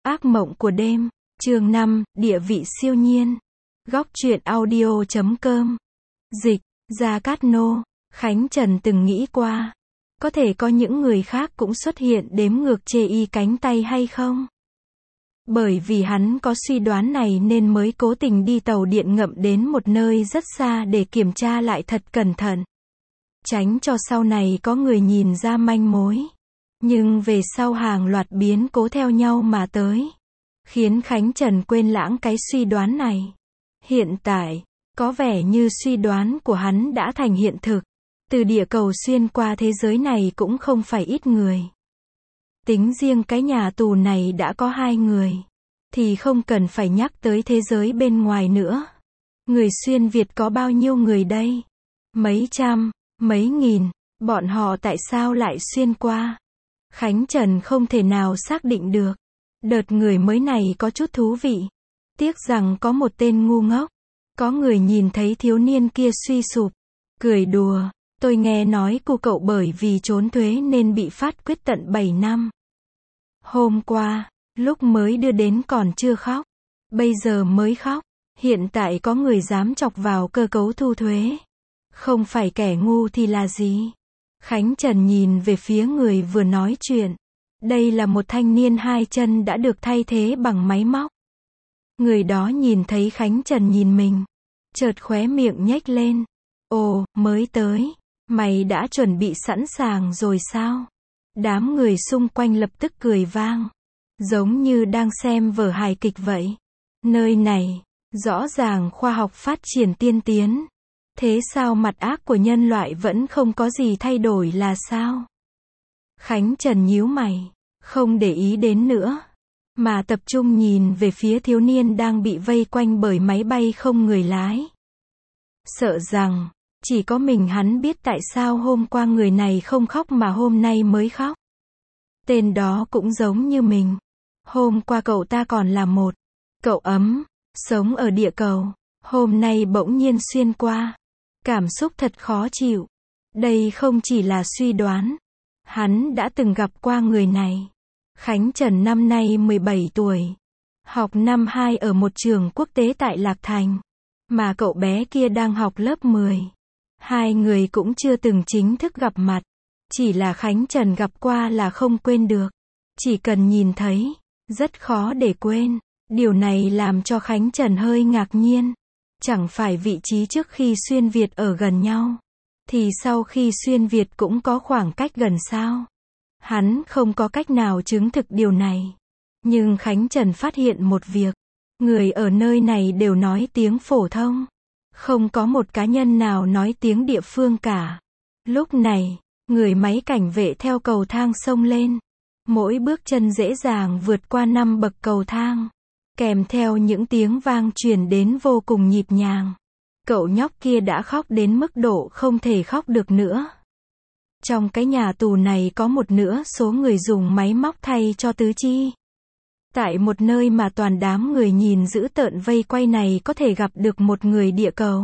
Ác mộng của đêm, chương 5, địa vị siêu nhiên. Góc truyện audio.com. Dịch, Gia Cát Nô. Khánh Trần từng nghĩ qua, có thể có những người khác cũng xuất hiện đếm ngược chê y cánh tay hay không? Bởi vì hắn có suy đoán này nên mới cố tình đi tàu điện ngầm đến một nơi rất xa để kiểm tra lại thật cẩn thận. Tránh cho sau này có người nhìn ra manh mối. Nhưng về sau hàng loạt biến cố theo nhau mà tới, khiến Khánh Trần quên lãng cái suy đoán này. Hiện tại, có vẻ như suy đoán của hắn đã thành hiện thực. Từ địa cầu xuyên qua thế giới này cũng không phải ít người. Tính riêng cái nhà tù này đã có 2 người, thì không cần phải nhắc tới thế giới bên ngoài nữa. Người xuyên Việt có bao nhiêu người đây? Mấy trăm, mấy nghìn, bọn họ tại sao lại xuyên qua? Khánh Trần không thể nào xác định được. Đợt người mới này có chút thú vị. Tiếc rằng có một tên ngu ngốc. Có người nhìn thấy thiếu niên kia suy sụp, cười đùa, tôi nghe nói cô cậu bởi vì trốn thuế nên bị phát quyết tận 7 năm. Hôm qua, lúc mới đưa đến còn chưa khóc, bây giờ mới khóc. Hiện tại có người dám chọc vào cơ cấu thu thuế. Không phải kẻ ngu thì là gì? Khánh Trần nhìn về phía người vừa nói chuyện. Đây là một thanh niên 2 chân đã được thay thế bằng máy móc. Người đó nhìn thấy Khánh Trần nhìn mình, chợt khóe miệng nhếch lên. Ồ, mới tới, mày đã chuẩn bị sẵn sàng rồi sao? Đám người xung quanh lập tức cười vang, giống như đang xem vở hài kịch vậy. Nơi này, rõ ràng khoa học phát triển tiên tiến. Thế sao mặt ác của nhân loại vẫn không có gì thay đổi là sao? Khánh Trần nhíu mày, không để ý đến nữa, mà tập trung nhìn về phía thiếu niên đang bị vây quanh bởi máy bay không người lái. Sợ rằng, chỉ có mình hắn biết tại sao hôm qua người này không khóc mà hôm nay mới khóc. Tên đó cũng giống như mình. Hôm qua cậu ta còn là một cậu ấm, sống ở địa cầu. Hôm nay bỗng nhiên xuyên qua. Cảm xúc thật khó chịu. Đây không chỉ là suy đoán. Hắn đã từng gặp qua người này. Khánh Trần năm nay 17 tuổi. Học năm 2 ở một trường quốc tế tại Lạc Thành. Mà cậu bé kia đang học lớp 10. 2 người cũng chưa từng chính thức gặp mặt. Chỉ là Khánh Trần gặp qua là không quên được. Chỉ cần nhìn thấy, rất khó để quên. Điều này làm cho Khánh Trần hơi ngạc nhiên. Chẳng phải vị trí trước khi xuyên Việt ở gần nhau, thì sau khi xuyên Việt cũng có khoảng cách gần sao? Hắn không có cách nào chứng thực điều này. Nhưng Khánh Trần phát hiện một việc. Người ở nơi này đều nói tiếng phổ thông. Không có một cá nhân nào nói tiếng địa phương cả. Lúc này, người máy cảnh vệ theo cầu thang xông lên. Mỗi bước chân dễ dàng vượt qua 5 bậc cầu thang. Kèm theo những tiếng vang truyền đến vô cùng nhịp nhàng. Cậu nhóc kia đã khóc đến mức độ không thể khóc được nữa. Trong cái nhà tù này có một nửa số người dùng máy móc thay cho tứ chi. Tại một nơi mà toàn đám người nhìn dữ tợn vây quay này có thể gặp được một người địa cầu.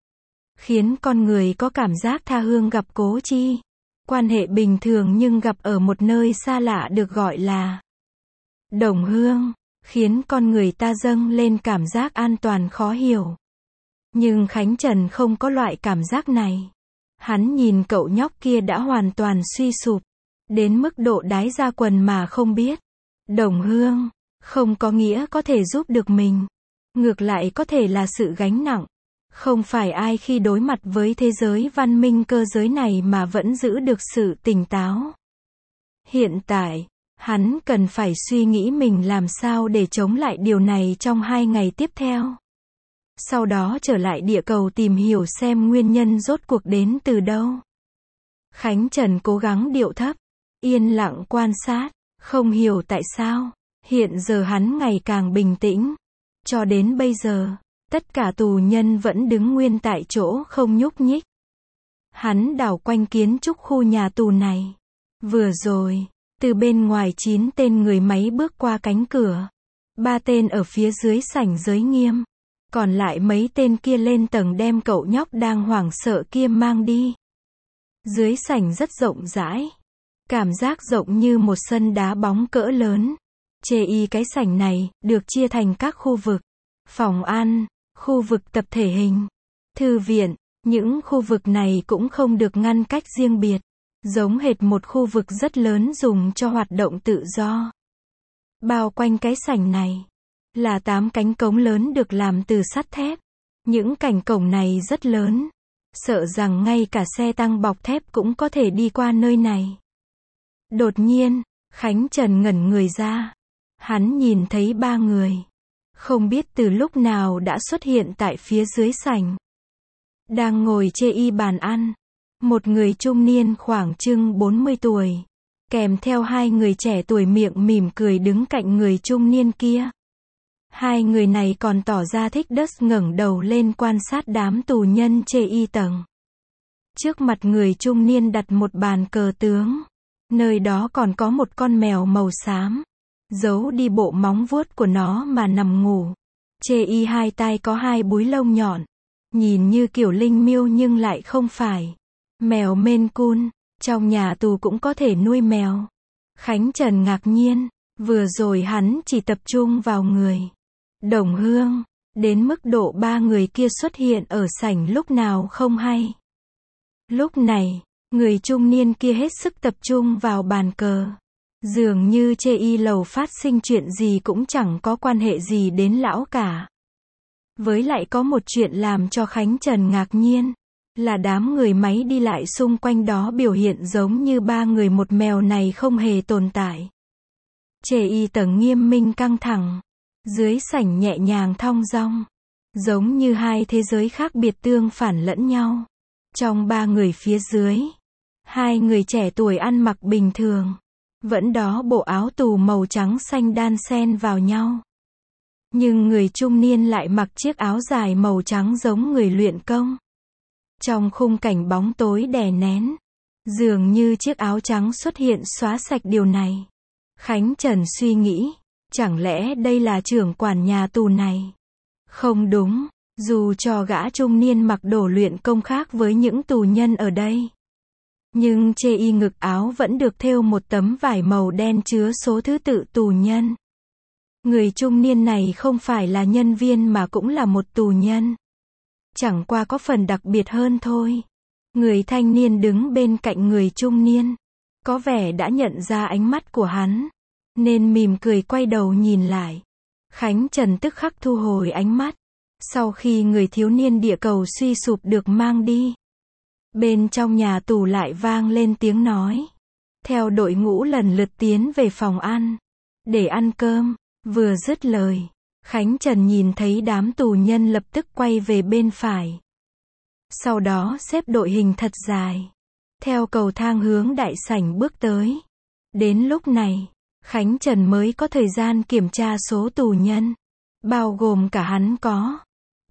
Khiến con người có cảm giác tha hương gặp cố chi. Quan hệ bình thường nhưng gặp ở một nơi xa lạ được gọi là đồng hương. Khiến con người ta dâng lên cảm giác an toàn khó hiểu. Nhưng Khánh Trần không có loại cảm giác này. Hắn nhìn cậu nhóc kia đã hoàn toàn suy sụp. Đến mức độ đái ra quần mà không biết. Đồng hương, không có nghĩa có thể giúp được mình. Ngược lại có thể là sự gánh nặng. Không phải ai khi đối mặt với thế giới văn minh cơ giới này mà vẫn giữ được sự tỉnh táo. Hiện tại, hắn cần phải suy nghĩ mình làm sao để chống lại điều này trong 2 ngày tiếp theo. Sau đó trở lại địa cầu tìm hiểu xem nguyên nhân rốt cuộc đến từ đâu. Khánh Trần cố gắng điệu thấp, yên lặng quan sát, không hiểu tại sao. Hiện giờ hắn ngày càng bình tĩnh. Cho đến bây giờ, tất cả tù nhân vẫn đứng nguyên tại chỗ không nhúc nhích. Hắn đảo quanh kiến trúc khu nhà tù này. Vừa rồi, từ bên ngoài 9 tên người máy bước qua cánh cửa. 3 tên ở phía dưới sảnh giới nghiêm. Còn lại mấy tên kia lên tầng đem cậu nhóc đang hoảng sợ kia mang đi. Dưới sảnh rất rộng rãi. Cảm giác rộng như một sân đá bóng cỡ lớn. Chê y cái sảnh này, được chia thành các khu vực. Phòng ăn, khu vực tập thể hình, thư viện, những khu vực này cũng không được ngăn cách riêng biệt. Giống hệt một khu vực rất lớn dùng cho hoạt động tự do. Bao quanh cái sảnh này, là 8 cánh cổng lớn được làm từ sắt thép. Những cánh cổng này rất lớn. Sợ rằng ngay cả xe tăng bọc thép cũng có thể đi qua nơi này. Đột nhiên, Khánh Trần ngẩn người ra. Hắn nhìn thấy 3 người. Không biết từ lúc nào đã xuất hiện tại phía dưới sảnh. Đang ngồi chê y bàn ăn. Một người trung niên khoảng chừng 40 tuổi. Kèm theo 2 người trẻ tuổi miệng mỉm cười đứng cạnh người trung niên kia. 2 người này còn tỏ ra thích đất ngẩng đầu lên quan sát đám tù nhân chê y tầng. Trước mặt người trung niên đặt một bàn cờ tướng. Nơi đó còn có một con mèo màu xám. Giấu đi bộ móng vuốt của nó mà nằm ngủ. Chê y 2 tay có 2 búi lông nhọn. Nhìn như kiểu linh miêu nhưng lại không phải. Mèo Maine Coon, trong nhà tù cũng có thể nuôi mèo. Khánh Trần ngạc nhiên, vừa rồi hắn chỉ tập trung vào người Đồng Hương, đến mức độ 3 người kia xuất hiện ở sảnh lúc nào không hay. Lúc này, người trung niên kia hết sức tập trung vào bàn cờ. Dường như chê y lầu phát sinh chuyện gì cũng chẳng có quan hệ gì đến lão cả. Với lại có một chuyện làm cho Khánh Trần ngạc nhiên. Là đám người máy đi lại xung quanh đó biểu hiện giống như 3 người một mèo này không hề tồn tại. Chê y tầng nghiêm minh căng thẳng. Dưới sảnh nhẹ nhàng thong dong. Giống như 2 thế giới khác biệt tương phản lẫn nhau. Trong 3 người phía dưới. 2 người trẻ tuổi ăn mặc bình thường. Vẫn đó bộ áo tù màu trắng xanh đan xen vào nhau. Nhưng người trung niên lại mặc chiếc áo dài màu trắng giống người luyện công. Trong khung cảnh bóng tối đè nén, dường như chiếc áo trắng xuất hiện xóa sạch điều này. Khánh Trần suy nghĩ, chẳng lẽ đây là trưởng quản nhà tù này? Không đúng, dù cho gã trung niên mặc đồ luyện công khác với những tù nhân ở đây. Nhưng chê y ngực áo vẫn được thêu một tấm vải màu đen chứa số thứ tự tù nhân. Người trung niên này không phải là nhân viên mà cũng là một tù nhân. Chẳng qua có phần đặc biệt hơn thôi. Người thanh niên đứng bên cạnh người trung niên. Có vẻ đã nhận ra ánh mắt của hắn. Nên mỉm cười quay đầu nhìn lại. Khánh Trần tức khắc thu hồi ánh mắt. Sau khi người thiếu niên địa cầu suy sụp được mang đi. Bên trong nhà tù lại vang lên tiếng nói. Theo đội ngũ lần lượt tiến về phòng ăn. Để ăn cơm. Vừa dứt lời. Khánh Trần nhìn thấy đám tù nhân lập tức quay về bên phải. Sau đó xếp đội hình thật dài. Theo cầu thang hướng đại sảnh bước tới. Đến lúc này, Khánh Trần mới có thời gian kiểm tra số tù nhân. Bao gồm cả hắn có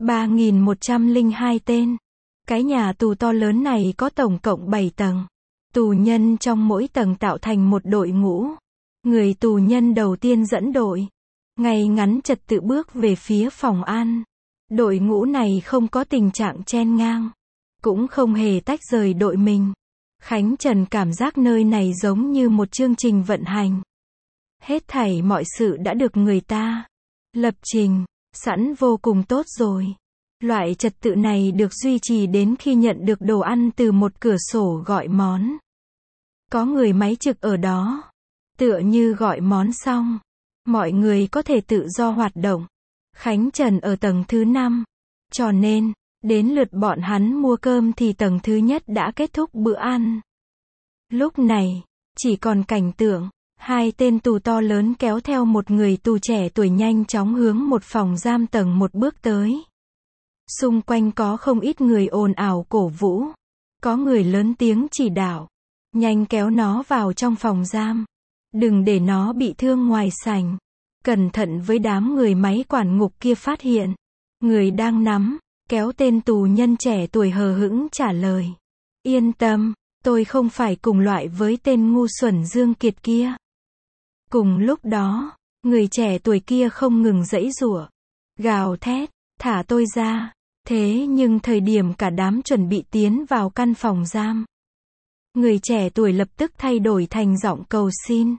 3.102 tên. Cái nhà tù to lớn này có tổng cộng 7 tầng. Tù nhân trong mỗi tầng tạo thành một đội ngũ. Người tù nhân đầu tiên dẫn đội. Ngay ngắn trật tự bước về phía phòng ăn. Đội ngũ này không có tình trạng chen ngang. Cũng không hề tách rời đội mình. Khánh Trần cảm giác nơi này giống như một chương trình vận hành. Hết thảy mọi sự đã được người ta lập trình, sẵn vô cùng tốt rồi. Loại trật tự này được duy trì đến khi nhận được đồ ăn từ một cửa sổ gọi món. Có người máy trực ở đó. Tựa như gọi món xong. Mọi người có thể tự do hoạt động. Khánh Trần ở tầng thứ 5. Cho nên, đến lượt bọn hắn mua cơm thì tầng thứ nhất đã kết thúc bữa ăn. Lúc này, chỉ còn cảnh tượng, 2 tên tù to lớn kéo theo một người tù trẻ tuổi nhanh chóng hướng một phòng giam tầng 1 bước tới. Xung quanh có không ít người ồn ào cổ vũ. Có người lớn tiếng chỉ đạo. Nhanh kéo nó vào trong phòng giam. Đừng để nó bị thương ngoài sảnh. Cẩn thận với đám người máy quản ngục kia phát hiện. Người đang nắm, kéo tên tù nhân trẻ tuổi hờ hững trả lời. Yên tâm, tôi không phải cùng loại với tên ngu xuẩn Dương Kiệt kia. Cùng lúc đó, người trẻ tuổi kia không ngừng giãy giụa. Gào thét, thả tôi ra. Thế nhưng thời điểm cả đám chuẩn bị tiến vào căn phòng giam. Người trẻ tuổi lập tức thay đổi thành giọng cầu xin.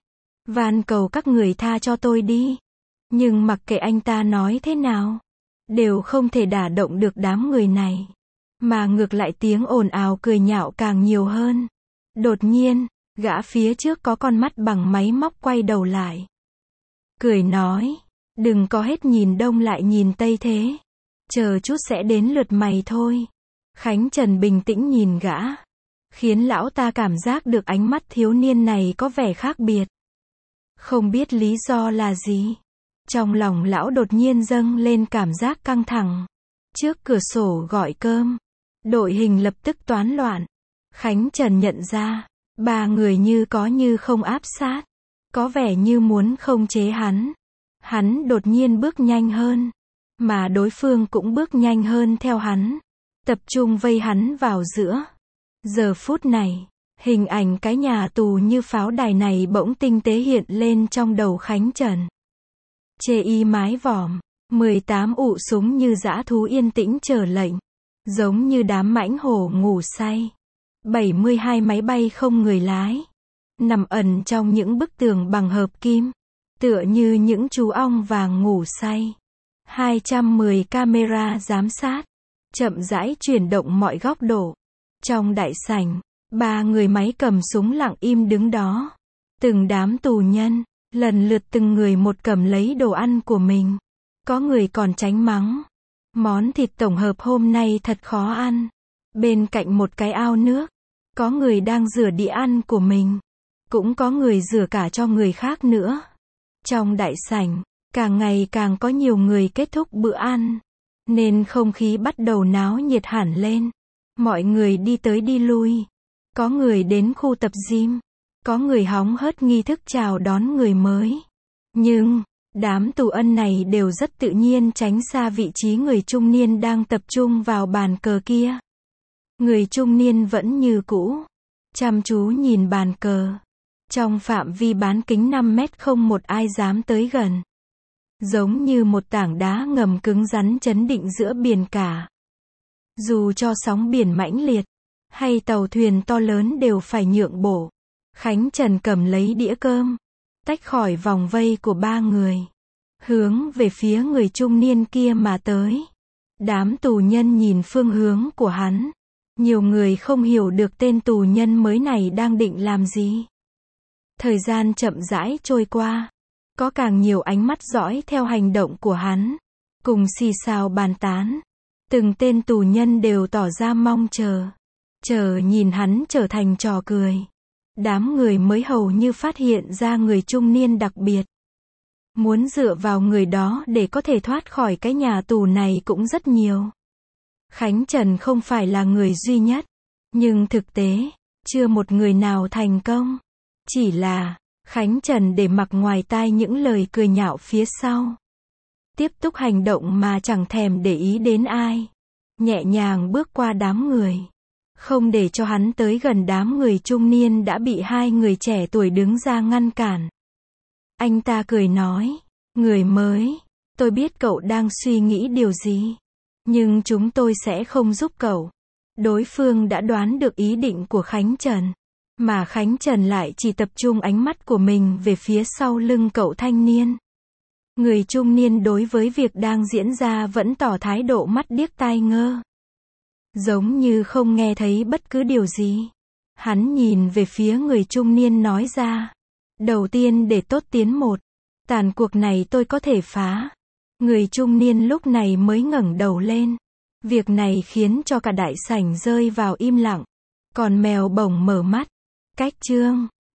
van cầu các người tha cho tôi đi. Nhưng mặc kệ anh ta nói thế nào, đều không thể đả động được đám người này. Mà ngược lại tiếng ồn ào cười nhạo càng nhiều hơn. Đột nhiên, gã phía trước có con mắt bằng máy móc quay đầu lại. Cười nói, đừng có hết nhìn đông lại nhìn tây thế. Chờ chút sẽ đến lượt mày thôi. Khánh Trần bình tĩnh nhìn gã, khiến lão ta cảm giác được ánh mắt thiếu niên này có vẻ khác biệt. Không biết lý do là gì. Trong lòng lão đột nhiên dâng lên cảm giác căng thẳng. Trước cửa sổ gọi cơm, đội hình lập tức toán loạn. Khánh Trần nhận ra, ba người như có như không áp sát. Có vẻ như muốn khống chế hắn. Hắn đột nhiên bước nhanh hơn. Mà đối phương cũng bước nhanh hơn theo hắn. Tập trung vây hắn vào giữa. Giờ phút này, hình ảnh cái nhà tù như pháo đài này bỗng tinh tế hiện lên trong đầu Khánh Trần. Chê y mái vòm, 18 ụ súng như dã thú yên tĩnh chờ lệnh. Giống như đám mãnh hổ ngủ say. 72 máy bay không người lái. Nằm ẩn trong những bức tường bằng hợp kim. Tựa như những chú ong vàng ngủ say. 210 camera giám sát. Chậm rãi chuyển động mọi góc độ. Trong đại sảnh, ba người máy cầm súng lặng im đứng đó. Từng đám tù nhân, lần lượt từng người một cầm lấy đồ ăn của mình. Có người còn tránh mắng. Món thịt tổng hợp hôm nay thật khó ăn. Bên cạnh một cái ao nước, có người đang rửa đĩa ăn của mình. Cũng có người rửa cả cho người khác nữa. Trong đại sảnh, càng ngày càng có nhiều người kết thúc bữa ăn. Nên không khí bắt đầu náo nhiệt hẳn lên. Mọi người đi tới đi lui. Có người đến khu tập gym. Có người hóng hớt nghi thức chào đón người mới. Nhưng, đám tù ân này đều rất tự nhiên tránh xa vị trí người trung niên đang tập trung vào bàn cờ kia. Người trung niên vẫn như cũ. Chăm chú nhìn bàn cờ. Trong phạm vi bán kính 5 mét không một ai dám tới gần. Giống như một tảng đá ngầm cứng rắn chấn định giữa biển cả. Dù cho sóng biển mãnh liệt, hay tàu thuyền to lớn đều phải nhượng bộ. Khánh Trần cầm lấy đĩa cơm, tách khỏi vòng vây của ba người. Hướng về phía người trung niên kia mà tới. Đám tù nhân nhìn phương hướng của hắn. Nhiều người không hiểu được tên tù nhân mới này đang định làm gì. Thời gian chậm rãi trôi qua. Có càng nhiều ánh mắt dõi theo hành động của hắn. Cùng xì xào bàn tán. Từng tên tù nhân đều tỏ ra mong chờ. Chờ nhìn hắn trở thành trò cười. Đám người mới hầu như phát hiện ra người trung niên đặc biệt. Muốn dựa vào người đó để có thể thoát khỏi cái nhà tù này cũng rất nhiều. Khánh Trần không phải là người duy nhất. Nhưng thực tế, chưa một người nào thành công. Chỉ là, Khánh Trần để mặc ngoài tai những lời cười nhạo phía sau. Tiếp tục hành động mà chẳng thèm để ý đến ai. Nhẹ nhàng bước qua đám người. Không để cho hắn tới gần đám người trung niên đã bị hai người trẻ tuổi đứng ra ngăn cản. Anh ta cười nói, người mới, tôi biết cậu đang suy nghĩ điều gì. Nhưng chúng tôi sẽ không giúp cậu. Đối phương đã đoán được ý định của Khánh Trần. Mà Khánh Trần lại chỉ tập trung ánh mắt của mình về phía sau lưng cậu thanh niên. Người trung niên đối với việc đang diễn ra vẫn tỏ thái độ mắt điếc tai ngơ. Giống như không nghe thấy bất cứ điều gì. Hắn nhìn về phía người trung niên nói ra. Đầu tiên để tốt tiến một. Tàn cuộc này tôi có thể phá. Người trung niên lúc này mới ngẩng đầu lên. Việc này khiến cho cả đại sảnh rơi vào im lặng. Còn mèo bổng mở mắt. Cách chương